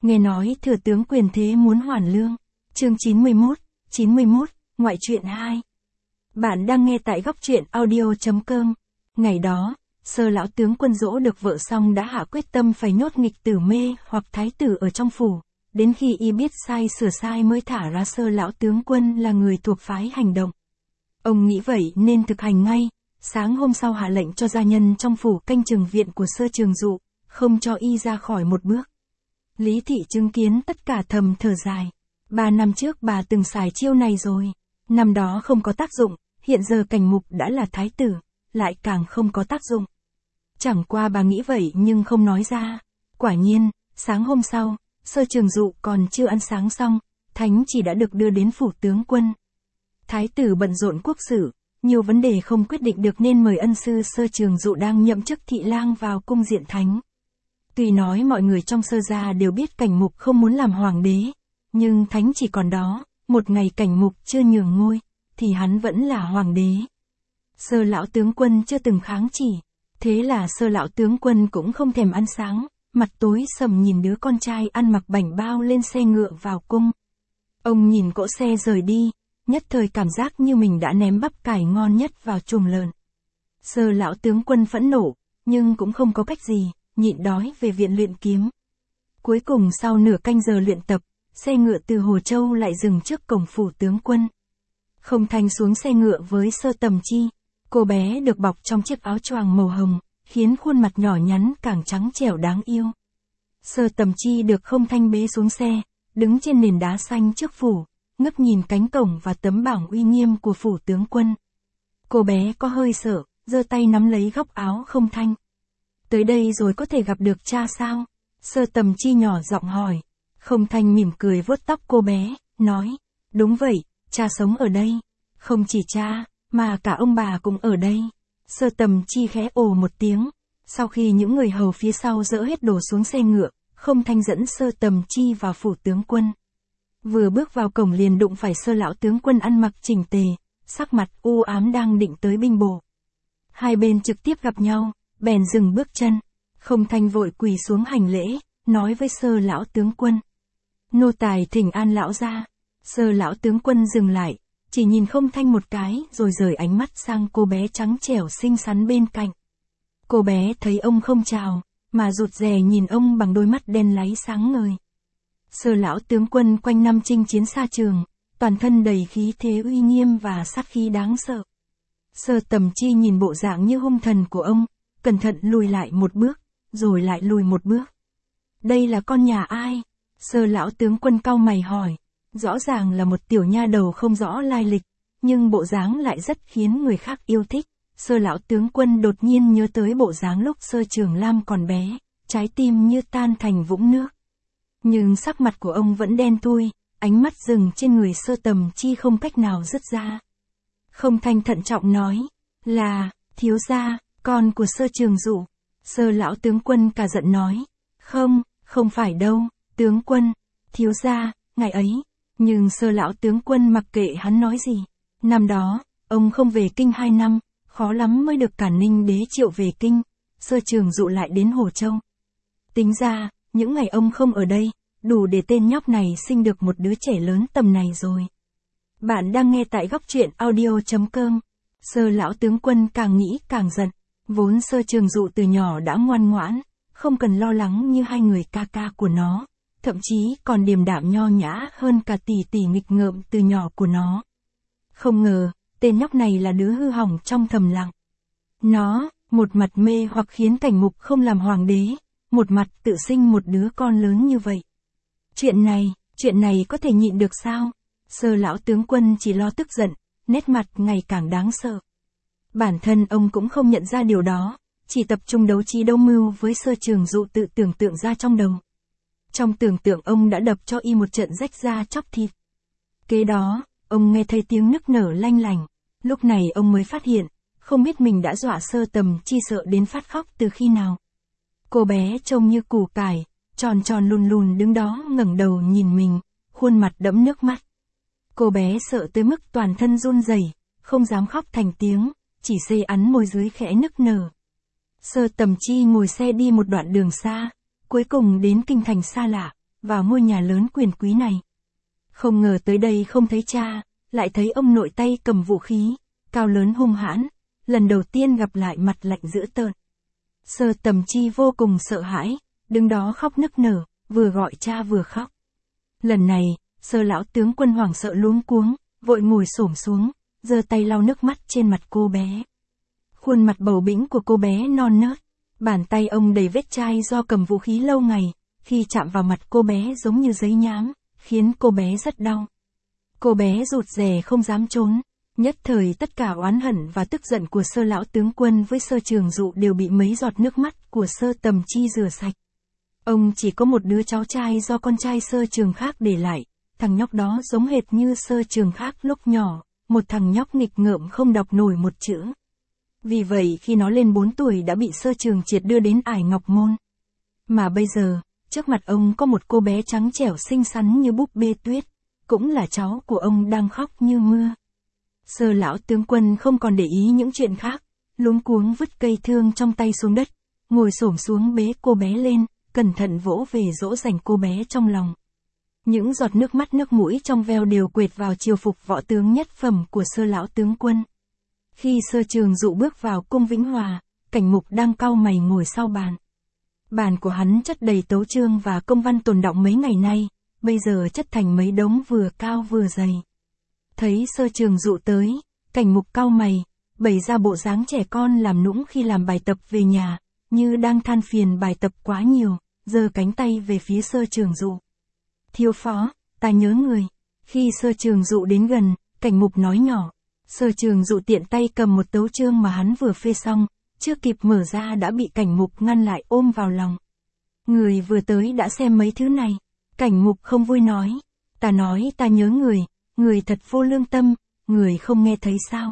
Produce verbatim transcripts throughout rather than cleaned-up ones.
Nghe nói thừa tướng quyền thế muốn hoàn lương. Chương chín mươi mốt, chín mươi mốt, ngoại truyện hai. Bạn đang nghe tại góc truyện audio chấm com. Ngày đó, Sơ lão tướng quân dỗ được vợ xong đã hạ quyết tâm phải nhốt nghịch tử mê hoặc thái tử ở trong phủ, đến khi y biết sai sửa sai mới thả ra. Sơ lão tướng quân là người thuộc phái hành động. Ông nghĩ vậy nên thực hành ngay, sáng hôm sau hạ lệnh cho gia nhân trong phủ canh chừng viện của Sơ Trường Dụ, không cho y ra khỏi một bước. Lý thị chứng kiến tất cả thầm thở dài. Ba năm trước bà từng xài chiêu này rồi. Năm đó không có tác dụng, hiện giờ Cảnh Mục đã là thái tử, lại càng không có tác dụng. Chẳng qua bà nghĩ vậy nhưng không nói ra. Quả nhiên, sáng hôm sau, Sơ Trường Dụ còn chưa ăn sáng xong, thánh chỉ đã được đưa đến phủ tướng quân. Thái tử bận rộn quốc sự, nhiều vấn đề không quyết định được nên mời ân sư Sơ Trường Dụ đang nhậm chức thị lang vào cung diện thánh. Tuy nói mọi người trong Sơ gia đều biết Cảnh Mục không muốn làm hoàng đế, nhưng thánh chỉ còn đó, một ngày Cảnh Mục chưa nhường ngôi, thì hắn vẫn là hoàng đế. Sơ lão tướng quân chưa từng kháng chỉ, thế là Sơ lão tướng quân cũng không thèm ăn sáng, mặt tối sầm nhìn đứa con trai ăn mặc bảnh bao lên xe ngựa vào cung. Ông nhìn cỗ xe rời đi, nhất thời cảm giác như mình đã ném bắp cải ngon nhất vào chuồng lợn. Sơ lão tướng quân phẫn nộ, nhưng cũng không có cách gì, nhịn đói về viện luyện kiếm. Cuối cùng sau nửa canh giờ luyện tập, xe ngựa từ Hồ Châu lại dừng trước cổng phủ tướng quân. Không Thanh xuống xe ngựa với Sơ Tầm Chi, cô bé được bọc trong chiếc áo choàng màu hồng, khiến khuôn mặt nhỏ nhắn càng trắng trẻo đáng yêu. Sơ Tầm Chi được Không Thanh bế xuống xe, đứng trên nền đá xanh trước phủ, ngước nhìn cánh cổng và tấm bảng uy nghiêm của phủ tướng quân. Cô bé có hơi sợ, giơ tay nắm lấy góc áo Không Thanh. Tới đây rồi có thể gặp được cha sao? Sơ Tầm Chi nhỏ giọng hỏi. Không Thanh mỉm cười vuốt tóc cô bé, nói, đúng vậy, cha sống ở đây. Không chỉ cha, mà cả ông bà cũng ở đây. Sơ Tầm Chi khẽ ồ một tiếng. Sau khi những người hầu phía sau dỡ hết đồ xuống xe ngựa, Không Thanh dẫn Sơ Tầm Chi vào phủ tướng quân. Vừa bước vào cổng liền đụng phải Sơ lão tướng quân ăn mặc chỉnh tề, sắc mặt u ám đang định tới binh bổ. Hai bên trực tiếp gặp nhau, bèn dừng bước chân. Không Thanh vội quỳ xuống hành lễ, nói với Sơ lão tướng quân. Nô tài thỉnh an lão ra. Sơ lão tướng quân dừng lại, chỉ nhìn Không Thanh một cái rồi rời ánh mắt sang cô bé trắng trẻo xinh xắn bên cạnh. Cô bé thấy ông không chào, mà rụt rè nhìn ông bằng đôi mắt đen láy sáng ngời. Sơ lão tướng quân quanh năm chinh chiến xa trường, toàn thân đầy khí thế uy nghiêm và sát khí đáng sợ. Sơ Tầm Chi nhìn bộ dạng như hung thần của ông, cẩn thận lùi lại một bước, rồi lại lùi một bước. Đây là con nhà ai? Sơ lão tướng quân cau mày hỏi. Rõ ràng là một tiểu nha đầu không rõ lai lịch, nhưng bộ dáng lại rất khiến người khác yêu thích. Sơ lão tướng quân đột nhiên nhớ tới bộ dáng lúc Sơ Trường Lam còn bé, trái tim như tan thành vũng nước. Nhưng sắc mặt của ông vẫn đen thui, ánh mắt dừng trên người Sơ Tầm Chi không cách nào dứt ra. Không Thanh thận trọng nói, là, thiếu gia, con của Sơ Trường Dụ. Sơ lão tướng quân cả giận nói, không, không phải đâu, tướng quân, thiếu gia, ngài ấy. Nhưng Sơ lão tướng quân mặc kệ hắn nói gì. Năm đó, ông không về kinh hai năm, khó lắm mới được cả Ninh đế triệu về kinh, Sơ Trường Dụ lại đến Hồ Châu. Tính ra, những ngày ông không ở đây, đủ để tên nhóc này sinh được một đứa trẻ lớn tầm này rồi. Bạn đang nghe tại góc truyện audio chấm com. Sơ lão tướng quân càng nghĩ càng giận, vốn Sơ Trường Dụ từ nhỏ đã ngoan ngoãn, không cần lo lắng như hai người ca ca của nó, thậm chí còn điềm đạm nho nhã hơn cả tỷ tỷ nghịch ngợm từ nhỏ của nó. Không ngờ, tên nhóc này là đứa hư hỏng trong thầm lặng. Nó, một mặt mê hoặc khiến Cảnh Mục không làm hoàng đế, một mặt tự sinh một đứa con lớn như vậy. Chuyện này, chuyện này có thể nhịn được sao? Sơ lão tướng quân chỉ lo tức giận, nét mặt ngày càng đáng sợ. Bản thân ông cũng không nhận ra điều đó, chỉ tập trung đấu trí đấu mưu với Sơ Trường Dụ tự tưởng tượng ra trong đầu. Trong tưởng tượng ông đã đập cho y một trận rách da chóc thịt. Kế đó, ông nghe thấy tiếng nức nở lanh lành. Lúc này ông mới phát hiện, không biết mình đã dọa Sơ Tầm Chi sợ đến phát khóc từ khi nào. Cô bé trông như củ cải, tròn tròn lùn lùn đứng đó ngẩng đầu nhìn mình, khuôn mặt đẫm nước mắt. Cô bé sợ tới mức toàn thân run rẩy, không dám khóc thành tiếng, chỉ xê ắn môi dưới khẽ nức nở. Sơ Tầm Chi ngồi xe đi một đoạn đường xa, cuối cùng đến kinh thành xa lạ, vào ngôi nhà lớn quyền quý này. Không ngờ tới đây không thấy cha, lại thấy ông nội tay cầm vũ khí, cao lớn hung hãn, lần đầu tiên gặp lại mặt lạnh dữ tợn. Sơ Tầm Chi vô cùng sợ hãi, đứng đó khóc nức nở, vừa gọi cha vừa khóc. Lần này, Sơ lão tướng quân hoảng sợ luống cuống, vội ngồi xổm xuống, giơ tay lau nước mắt trên mặt cô bé. Khuôn mặt bầu bĩnh của cô bé non nớt, bàn tay ông đầy vết chai do cầm vũ khí lâu ngày, khi chạm vào mặt cô bé giống như giấy nhám, khiến cô bé rất đau. Cô bé rụt rè không dám trốn, nhất thời tất cả oán hận và tức giận của Sơ lão tướng quân với Sơ Trường Dụ đều bị mấy giọt nước mắt của Sơ Tầm Chi rửa sạch. Ông chỉ có một đứa cháu trai do con trai Sơ Trường Khác để lại, thằng nhóc đó giống hệt như Sơ Trường Khác lúc nhỏ, một thằng nhóc nghịch ngợm không đọc nổi một chữ. Vì vậy khi nó lên bốn tuổi đã bị Sơ Trường Triệt đưa đến Ải Ngọc Môn. Mà bây giờ, trước mặt ông có một cô bé trắng trẻo xinh xắn như búp bê tuyết, cũng là cháu của ông đang khóc như mưa. Sơ lão tướng quân không còn để ý những chuyện khác, luống cuống vứt cây thương trong tay xuống đất, ngồi xổm xuống bế cô bé lên, cẩn thận vỗ về dỗ dành cô bé trong lòng. Những giọt nước mắt nước mũi trong veo đều quệt vào triều phục võ tướng nhất phẩm của Sơ lão tướng quân. Khi Sơ Trường Dụ bước vào cung Vĩnh Hòa, Cảnh Mục đang cau mày ngồi sau bàn. Bàn của hắn chất đầy tấu chương và công văn tồn đọng mấy ngày nay, bây giờ chất thành mấy đống vừa cao vừa dày. Thấy Sơ Trường Dụ tới, Cảnh Mục cau mày, bày ra bộ dáng trẻ con làm nũng khi làm bài tập về nhà, như đang than phiền bài tập quá nhiều, giơ cánh tay về phía Sơ Trường Dụ. Thiếu phó, ta nhớ người. Khi Sơ Trường Dụ đến gần, Cảnh Mục nói nhỏ. Sơ Trường Dụ tiện tay cầm một tấu chương mà hắn vừa phê xong, chưa kịp mở ra đã bị Cảnh Mục ngăn lại ôm vào lòng. Người vừa tới đã xem mấy thứ này. Cảnh Mục không vui nói. Ta nói ta nhớ người, người thật vô lương tâm, người không nghe thấy sao.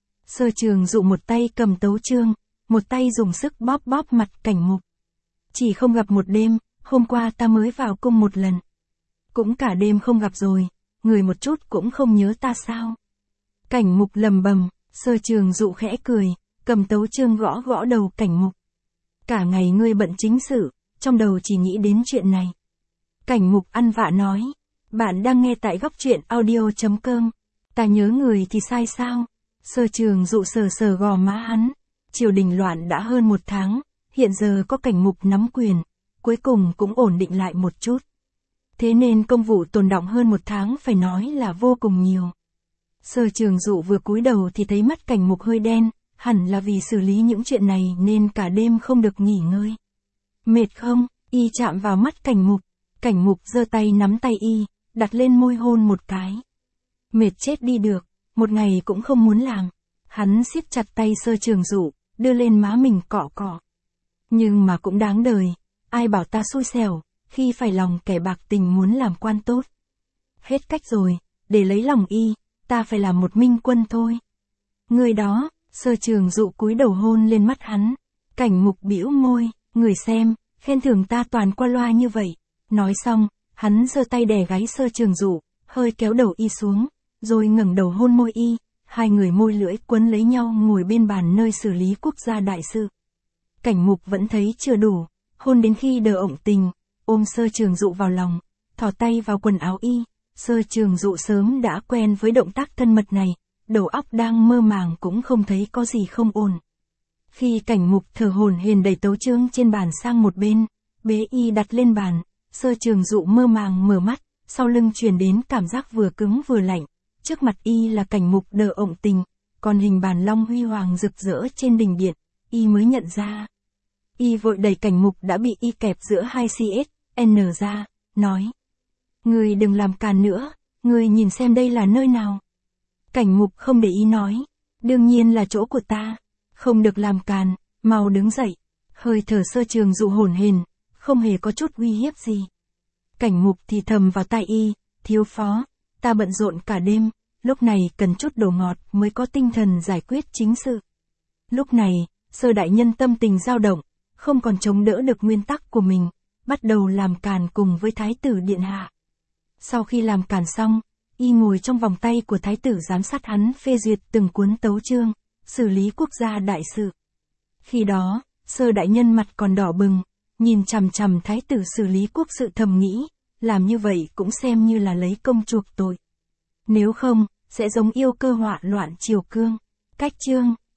Sơ Trường Dụ một tay cầm tấu chương, một tay dùng sức bóp bóp mặt Cảnh Mục. Chỉ không gặp một đêm, hôm qua ta mới vào cung một lần. Cũng cả đêm không gặp rồi, người một chút cũng không nhớ ta sao. Cảnh Mục lầm bầm, Sơ Trường Dụ khẽ cười, cầm tấu chương gõ gõ đầu Cảnh Mục. Cả ngày ngươi bận chính sự, trong đầu chỉ nghĩ đến chuyện này. Cảnh Mục ăn vạ nói, bạn đang nghe tại góc truyện audio chấm com. Ta nhớ người thì sai sao? Sơ Trường Dụ sờ sờ gò má hắn. Triều đình loạn đã hơn một tháng, hiện giờ có Cảnh Mục nắm quyền, cuối cùng cũng ổn định lại một chút. Thế nên công vụ tồn đọng hơn một tháng phải nói là vô cùng nhiều. Sơ Trường Dụ vừa cúi đầu thì thấy mắt Cảnh Mục hơi đen, hẳn là vì xử lý những chuyện này nên cả đêm không được nghỉ ngơi. Mệt không? Y chạm vào mắt Cảnh Mục. Cảnh Mục giơ tay nắm tay Y, đặt lên môi hôn một cái. Mệt chết đi được, một ngày cũng không muốn làm. Hắn siết chặt tay Sơ Trường Dụ, đưa lên má mình cọ cọ. Nhưng mà cũng đáng đời, ai bảo ta xui xẻo, khi phải lòng kẻ bạc tình muốn làm quan tốt. Hết cách rồi, để lấy lòng Y, ta phải làm một minh quân thôi. Người đó, Sơ Trường Dụ cúi đầu hôn lên mắt hắn. Cảnh Mục bĩu môi, người xem, khen thưởng ta toàn qua loa như vậy. Nói xong, hắn giơ tay đè gáy Sơ Trường Dụ, hơi kéo đầu Y xuống, rồi ngẩng đầu hôn môi Y. Hai người môi lưỡi quấn lấy nhau ngồi bên bàn nơi xử lý quốc gia đại sự. Cảnh Mục vẫn thấy chưa đủ, hôn đến khi đờ ổng tình, ôm Sơ Trường Dụ vào lòng, thò tay vào quần áo Y. Sơ Trường Dụ sớm đã quen với động tác thân mật này, đầu óc đang mơ màng cũng không thấy có gì không ổn. Khi Cảnh Mục thở hổn hển đẩy tấu chương trên bàn sang một bên, bế Y đặt lên bàn, Sơ Trường Dụ mơ màng mở mắt, sau lưng truyền đến cảm giác vừa cứng vừa lạnh. Trước mặt Y là Cảnh Mục đờ ổng tình, còn hình bàn long huy hoàng rực rỡ trên đình điện, Y mới nhận ra. Y vội đẩy Cảnh Mục đã bị Y kẹp giữa hai xê ét en ra, nói. Người đừng làm càn nữa, người nhìn xem đây là nơi nào. Cảnh Mục không để ý nói, đương nhiên là chỗ của ta, không được làm càn, mau đứng dậy. Hơi thở Sơ Trường Dụ hổn hển, không hề có chút uy hiếp gì. Cảnh Mục thì thầm vào tai Y, thiếu phó, ta bận rộn cả đêm, lúc này cần chút đồ ngọt mới có tinh thần giải quyết chính sự. Lúc này, Sơ đại nhân tâm tình dao động, không còn chống đỡ được nguyên tắc của mình, bắt đầu làm càn cùng với Thái tử điện hạ. Sau khi làm càn xong, Y ngồi trong vòng tay của Thái tử giám sát hắn phê duyệt từng cuốn tấu chương, xử lý quốc gia đại sự. Khi đó, Sơ đại nhân mặt còn đỏ bừng, nhìn chằm chằm Thái tử xử lý quốc sự thầm nghĩ, làm như vậy cũng xem như là lấy công chuộc tội. Nếu không, sẽ giống yêu cơ họa loạn triều cương. Cách chương